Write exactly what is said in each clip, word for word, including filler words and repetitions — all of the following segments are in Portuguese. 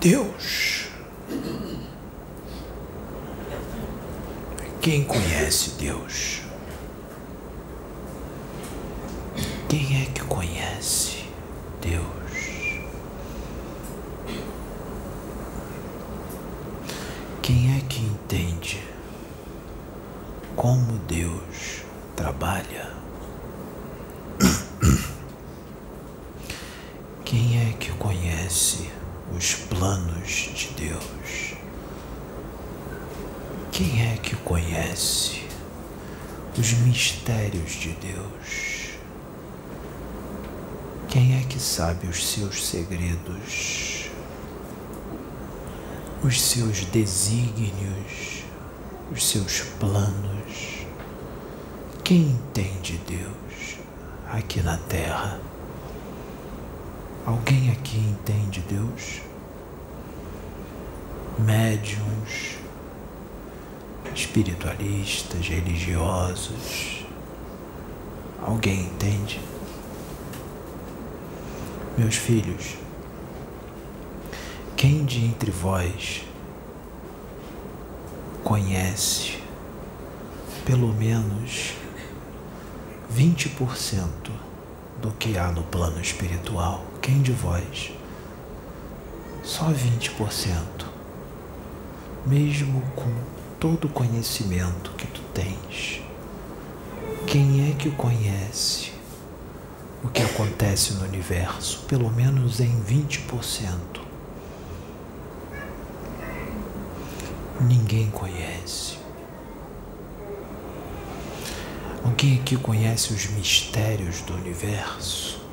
Deus. Quem conhece Deus? Quem é que conhece Deus? Quem é que entende como Deus trabalha? Quem é que conhece os planos de Deus? Quem é que conhece os mistérios de Deus? Quem é que sabe os seus segredos, os seus desígnios, os seus planos? Quem entende Deus aqui na Terra? Alguém aqui entende Deus? Médiuns, espiritualistas, religiosos. Alguém entende? Meus filhos, quem de entre vós conhece pelo menos vinte por cento do que há no plano espiritual? Quem de vós? Só vinte por cento. Mesmo com todo o conhecimento que tu tens, quem é que conhece o que acontece no universo, pelo menos em vinte por cento? Ninguém conhece. Alguém aqui conhece os mistérios do universo?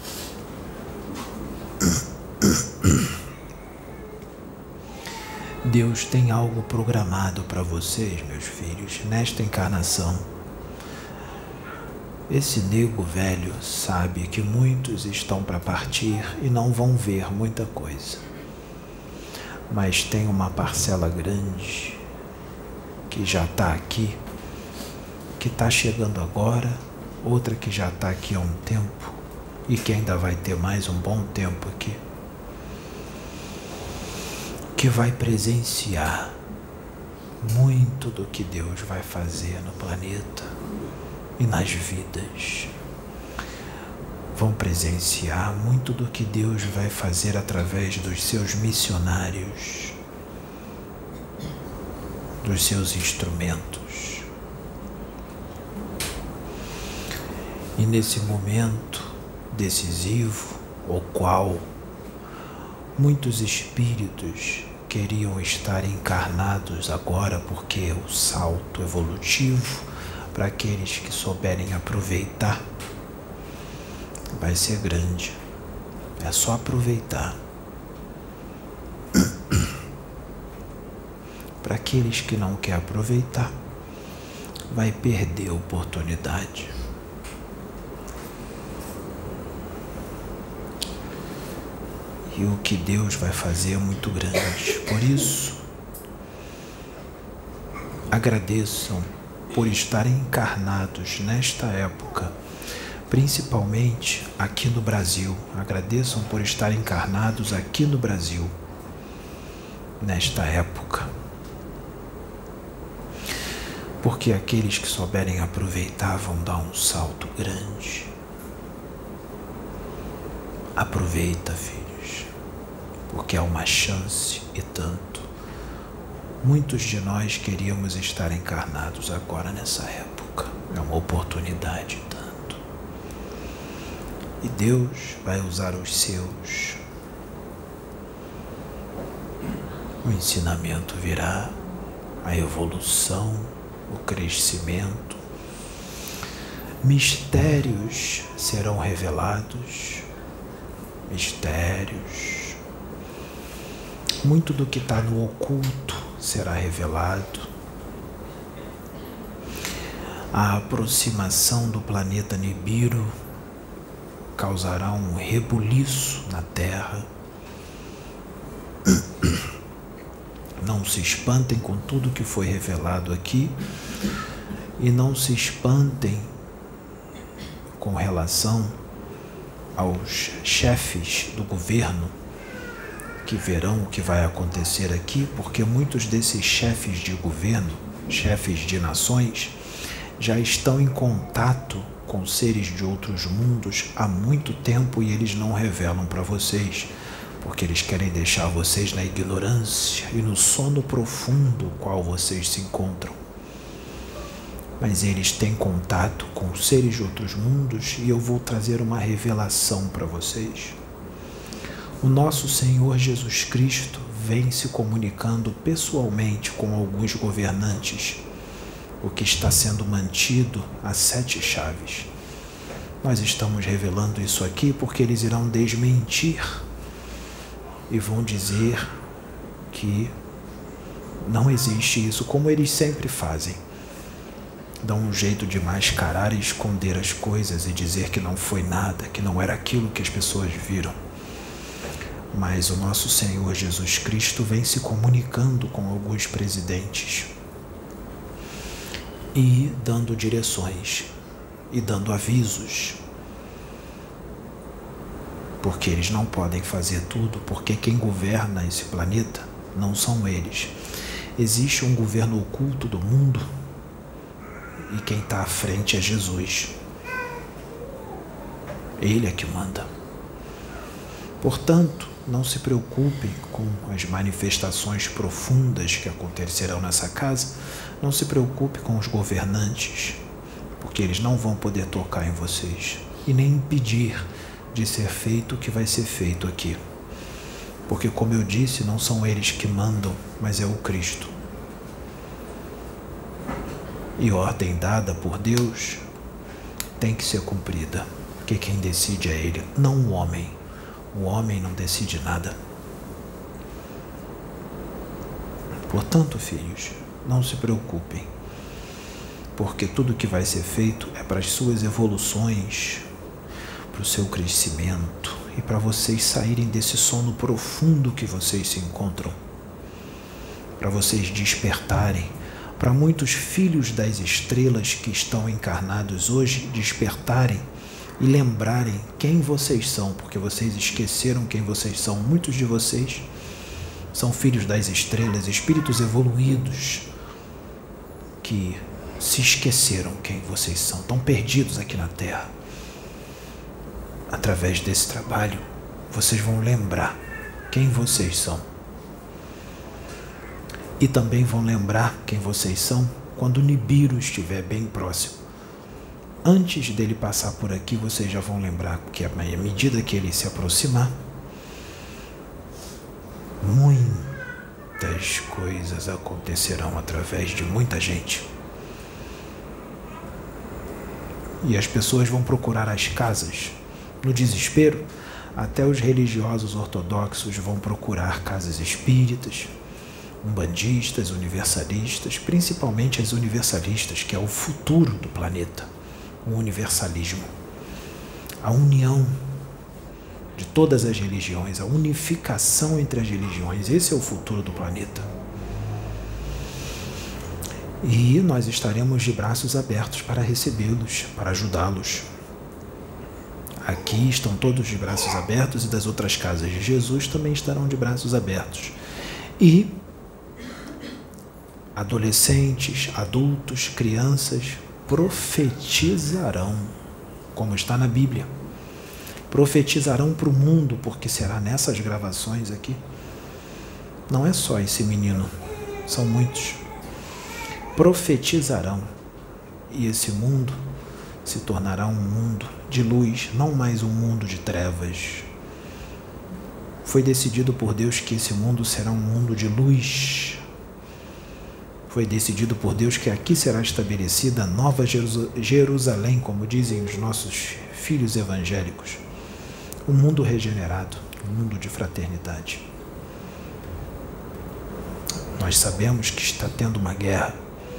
Deus tem algo programado para vocês, meus filhos, nesta encarnação. Esse nego velho sabe que muitos estão para partir e não vão ver muita coisa. Mas tem uma parcela grande que já está aqui, que está chegando agora, outra que já está aqui há um tempo e que ainda vai ter mais um bom tempo aqui, que vai presenciar muito do que Deus vai fazer no planeta e nas vidas. Vão presenciar muito do que Deus vai fazer através dos seus missionários, dos seus instrumentos. E nesse momento decisivo, o qual muitos espíritos queriam estar encarnados agora, porque o salto evolutivo, para aqueles que souberem aproveitar, vai ser grande. É só aproveitar. Para aqueles que não querem aproveitar, vai perder a oportunidade. E o que Deus vai fazer é muito grande. Por isso, agradeçam por estarem encarnados nesta época, principalmente aqui no Brasil. Agradeçam por estarem encarnados aqui no Brasil, nesta época. Porque aqueles que souberem aproveitar vão dar um salto grande. Aproveita, filho. Porque é uma chance e tanto. Muitos de nós queríamos estar encarnados agora nessa época. É uma oportunidade e tanto. E Deus vai usar os seus. O ensinamento virá, a evolução, o crescimento. Mistérios serão revelados. Mistérios. Muito do que está no oculto será revelado. A aproximação do planeta Nibiru causará um rebuliço na Terra. Não se espantem com tudo que foi revelado aqui e não se espantem com relação aos chefes do governo que verão o que vai acontecer aqui, porque muitos desses chefes de governo, chefes de nações, já estão em contato com seres de outros mundos há muito tempo e eles não revelam para vocês, porque eles querem deixar vocês na ignorância e no sono profundo qual vocês se encontram. Mas eles têm contato com seres de outros mundos e eu vou trazer uma revelação para vocês. O nosso Senhor Jesus Cristo vem se comunicando pessoalmente com alguns governantes, o que está sendo mantido a sete chaves. Nós estamos revelando isso aqui porque eles irão desmentir e vão dizer que não existe isso, como eles sempre fazem. Dão um jeito de mascarar e esconder as coisas e dizer que não foi nada, que não era aquilo que as pessoas viram. Mas o nosso Senhor Jesus Cristo vem se comunicando com alguns presidentes e dando direções e dando avisos, porque eles não podem fazer tudo, porque quem governa esse planeta não são eles. Existe um governo oculto do mundo e quem está à frente é Jesus. Ele é que manda. Portanto, não se preocupem com as manifestações profundas que acontecerão nessa casa. Não se preocupe com os governantes, porque eles não vão poder tocar em vocês e nem impedir de ser feito o que vai ser feito aqui. Porque, como eu disse, não são eles que mandam, mas é o Cristo. E ordem dada por Deus tem que ser cumprida, porque quem decide é Ele, não o homem. O homem não decide nada. Portanto, filhos, não se preocupem, porque tudo que vai ser feito é para as suas evoluções, para o seu crescimento e para vocês saírem desse sono profundo que vocês se encontram, para vocês despertarem, para muitos filhos das estrelas que estão encarnados hoje despertarem e lembrarem quem vocês são, porque vocês esqueceram quem vocês são. Muitos de vocês são filhos das estrelas, espíritos evoluídos que se esqueceram quem vocês são, estão perdidos aqui na Terra. Através desse trabalho, vocês vão lembrar quem vocês são. E também vão lembrar quem vocês são quando o Nibiru estiver bem próximo. Antes dele passar por aqui, vocês já vão lembrar que à medida que ele se aproximar, muitas coisas acontecerão através de muita gente. E as pessoas vão procurar as casas. No desespero, até os religiosos ortodoxos vão procurar casas espíritas, umbandistas, universalistas, principalmente as universalistas, que é o futuro do planeta. O universalismo, a união de todas as religiões, a unificação entre as religiões, esse é o futuro do planeta. E nós estaremos de braços abertos para recebê-los, para ajudá-los. Aqui estão todos de braços abertos e das outras casas de Jesus também estarão de braços abertos. E adolescentes, adultos, crianças profetizarão, como está na Bíblia. Profetizarão para o mundo, porque será nessas gravações aqui. Não é só esse menino, são muitos. Profetizarão, e esse mundo se tornará um mundo de luz, não mais um mundo de trevas. Foi decidido por Deus que esse mundo será um mundo de luz. Foi decidido por Deus que aqui será estabelecida a nova Jerusalém, como dizem os nossos filhos evangélicos. Um mundo regenerado, um mundo de fraternidade. Nós sabemos que está tendo uma guerra,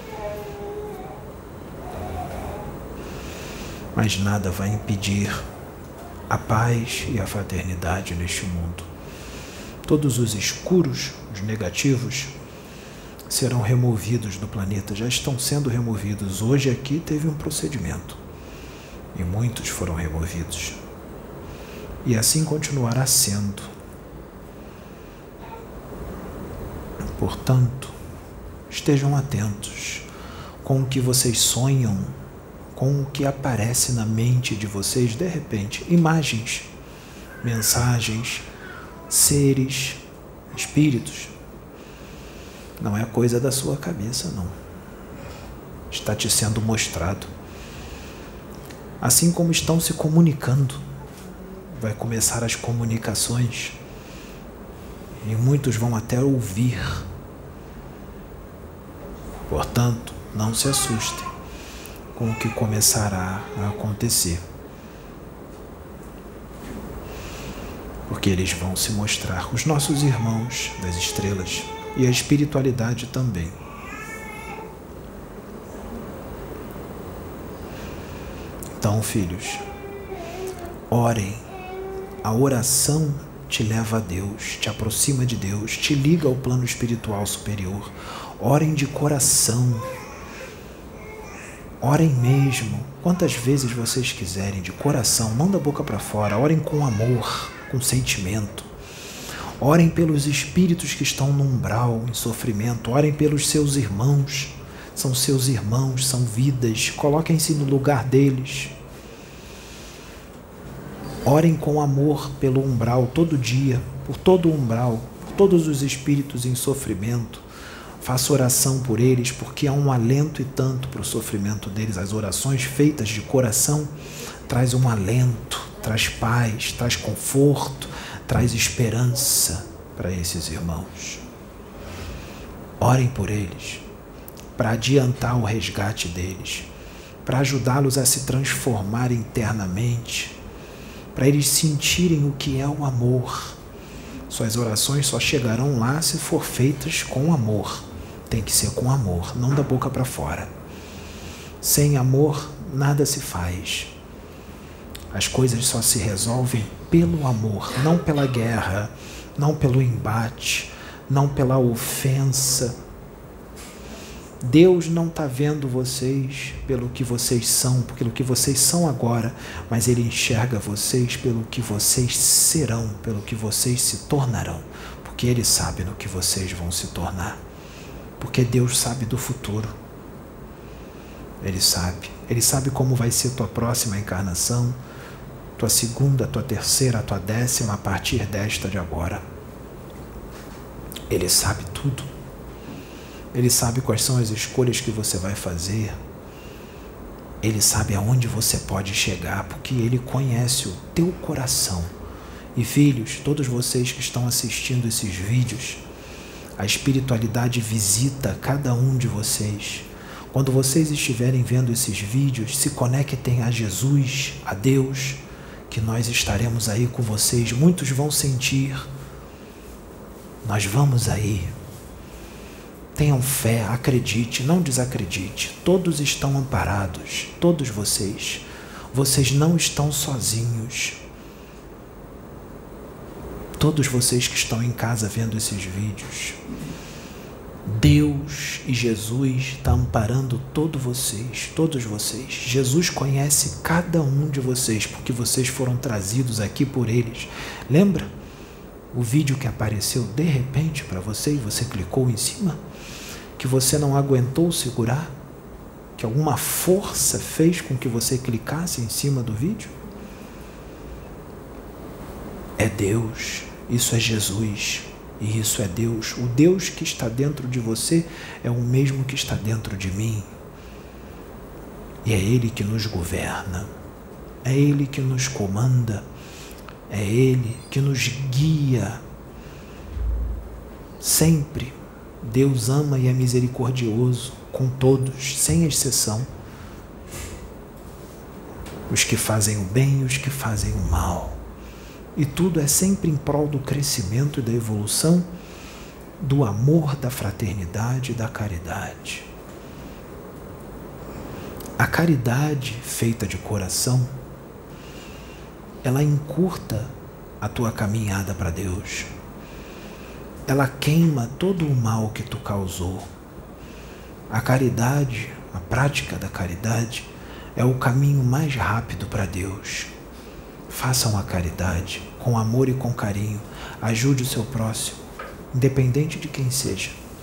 mas nada vai impedir a paz e a fraternidade neste mundo. Todos os escuros, os negativos, serão removidos do planeta, já estão sendo removidos. Hoje aqui teve um procedimento e muitos foram removidos. E assim continuará sendo. Portanto, estejam atentos com o que vocês sonham, com o que aparece na mente de vocês de repente. Imagens, mensagens, seres, espíritos. Não é coisa da sua cabeça, não. Está te sendo mostrado. Assim como estão se comunicando, vai começar as comunicações e muitos vão até ouvir. Portanto, não se assustem com o que começará a acontecer, porque eles vão se mostrar, os nossos irmãos das estrelas e a espiritualidade também. Então, filhos, orem. A oração te leva a Deus, te aproxima de Deus, te liga ao plano espiritual superior. Orem de coração. Orem mesmo, quantas vezes vocês quiserem, de coração, não da boca para fora. Orem com amor, com sentimento. Orem pelos espíritos que estão no umbral, em sofrimento. Orem pelos seus irmãos. São seus irmãos, são vidas. Coloquem-se no lugar deles. Orem com amor pelo umbral todo dia, por todo o umbral, por todos os espíritos em sofrimento. Faça oração por eles, porque há um alento e tanto para o sofrimento deles. As orações feitas de coração traz um alento, traz paz, traz conforto, traz esperança para esses irmãos. Orem por eles, para adiantar o resgate deles, para ajudá-los a se transformar internamente, para eles sentirem o que é o amor. Suas orações só chegarão lá se for feitas com amor. Tem que ser com amor, não da boca para fora. Sem amor, nada se faz. As coisas só se resolvem pelo amor, não pela guerra, não pelo embate, não pela ofensa. Deus não está vendo vocês pelo que vocês são, pelo que vocês são agora, mas Ele enxerga vocês pelo que vocês serão, pelo que vocês se tornarão, porque Ele sabe no que vocês vão se tornar. Porque Deus sabe do futuro. Ele sabe. Ele sabe como vai ser tua próxima encarnação, tua segunda, tua terceira, tua décima, a partir desta de agora. Ele sabe tudo. Ele sabe quais são as escolhas que você vai fazer. Ele sabe aonde você pode chegar, porque Ele conhece o teu coração. E filhos, todos vocês que estão assistindo esses vídeos, a espiritualidade visita cada um de vocês. Quando vocês estiverem vendo esses vídeos, se conectem a Jesus, a Deus, que nós estaremos aí com vocês. Muitos vão sentir. Nós vamos aí. Tenham fé, acredite, não desacredite. Todos estão amparados, todos vocês. Vocês não estão sozinhos. Todos vocês que estão em casa vendo esses vídeos, Deus e Jesus estão amparando todos vocês, todos vocês. Jesus conhece cada um de vocês, porque vocês foram trazidos aqui por eles. Lembra o vídeo que apareceu de repente para você e você clicou em cima? Que você não aguentou segurar? Que alguma força fez com que você clicasse em cima do vídeo? É Deus. Isso é Jesus, e isso é Deus. O Deus que está dentro de você é o mesmo que está dentro de mim. E é Ele que nos governa, é Ele que nos comanda, é Ele que nos guia. Sempre. Deus ama e é misericordioso com todos, sem exceção. Os que fazem o bem e os que fazem o mal. E tudo é sempre em prol do crescimento e da evolução, do amor, da fraternidade e da caridade. A caridade feita de coração, ela encurta a tua caminhada para Deus. Ela queima todo o mal que tu causou. A caridade, a prática da caridade, é o caminho mais rápido para Deus. Façam a caridade com amor e com carinho. Ajude o seu próximo, independente de quem seja.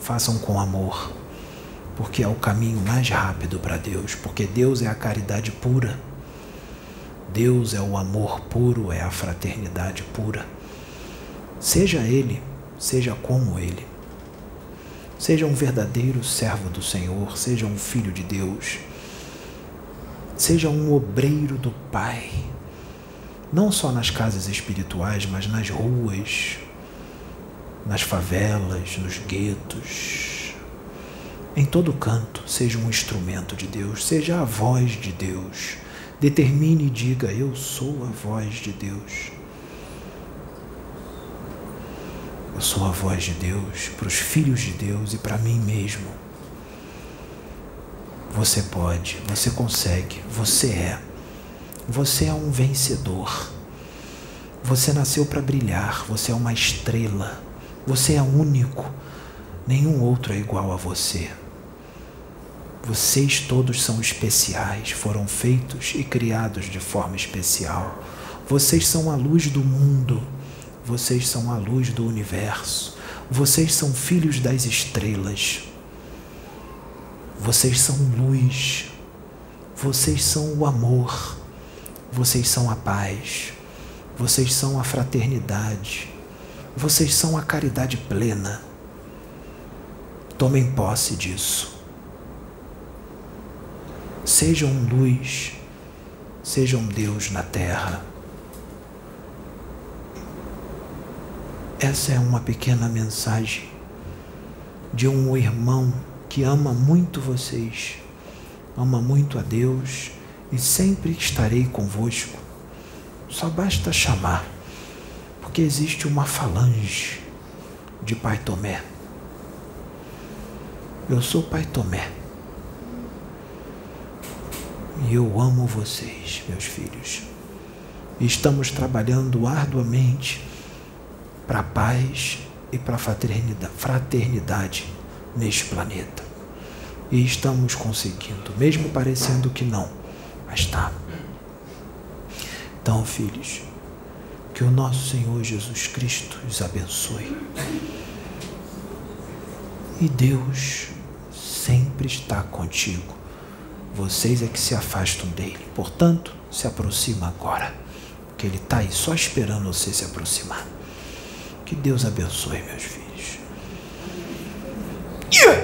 façam com amor, porque é o caminho mais rápido para Deus, porque Deus é a caridade pura, Deus é o amor puro, é a fraternidade pura. Seja Ele, seja como Ele. Seja um verdadeiro servo do Senhor, seja um filho de Deus, seja um obreiro do Pai, não só nas casas espirituais, mas nas ruas, nas favelas, nos guetos, em todo canto. Seja um instrumento de Deus, seja a voz de Deus. Determine e diga: eu sou a voz de Deus. Eu sou a voz de Deus para os filhos de Deus e para mim mesmo. Você pode, você consegue, você é. Você é um vencedor. Você nasceu para brilhar, você é uma estrela. Você é único. Nenhum outro é igual a você. Vocês todos são especiais, foram feitos e criados de forma especial. Vocês são a luz do mundo. Vocês são a luz do universo. Vocês são filhos das estrelas. Vocês são luz. Vocês são o amor. Vocês são a paz. Vocês são a fraternidade. Vocês são a caridade plena. Tomem posse disso. Sejam luz. Sejam Deus na terra. Essa é uma pequena mensagem de um irmão que ama muito vocês, ama muito a Deus e sempre estarei convosco. Só basta chamar, porque existe uma falange de Pai Tomé. Eu sou Pai Tomé e eu amo vocês, meus filhos. E estamos trabalhando arduamente para a paz e para a fraternidade, fraternidade neste planeta. E estamos conseguindo, mesmo parecendo que não, mas está. Então, filhos, que o nosso Senhor Jesus Cristo os abençoe. E Deus sempre está contigo. Vocês é que se afastam dele. Portanto, se aproxima agora, porque ele está aí só esperando você se aproximar. Que Deus abençoe, meus filhos. Yeah!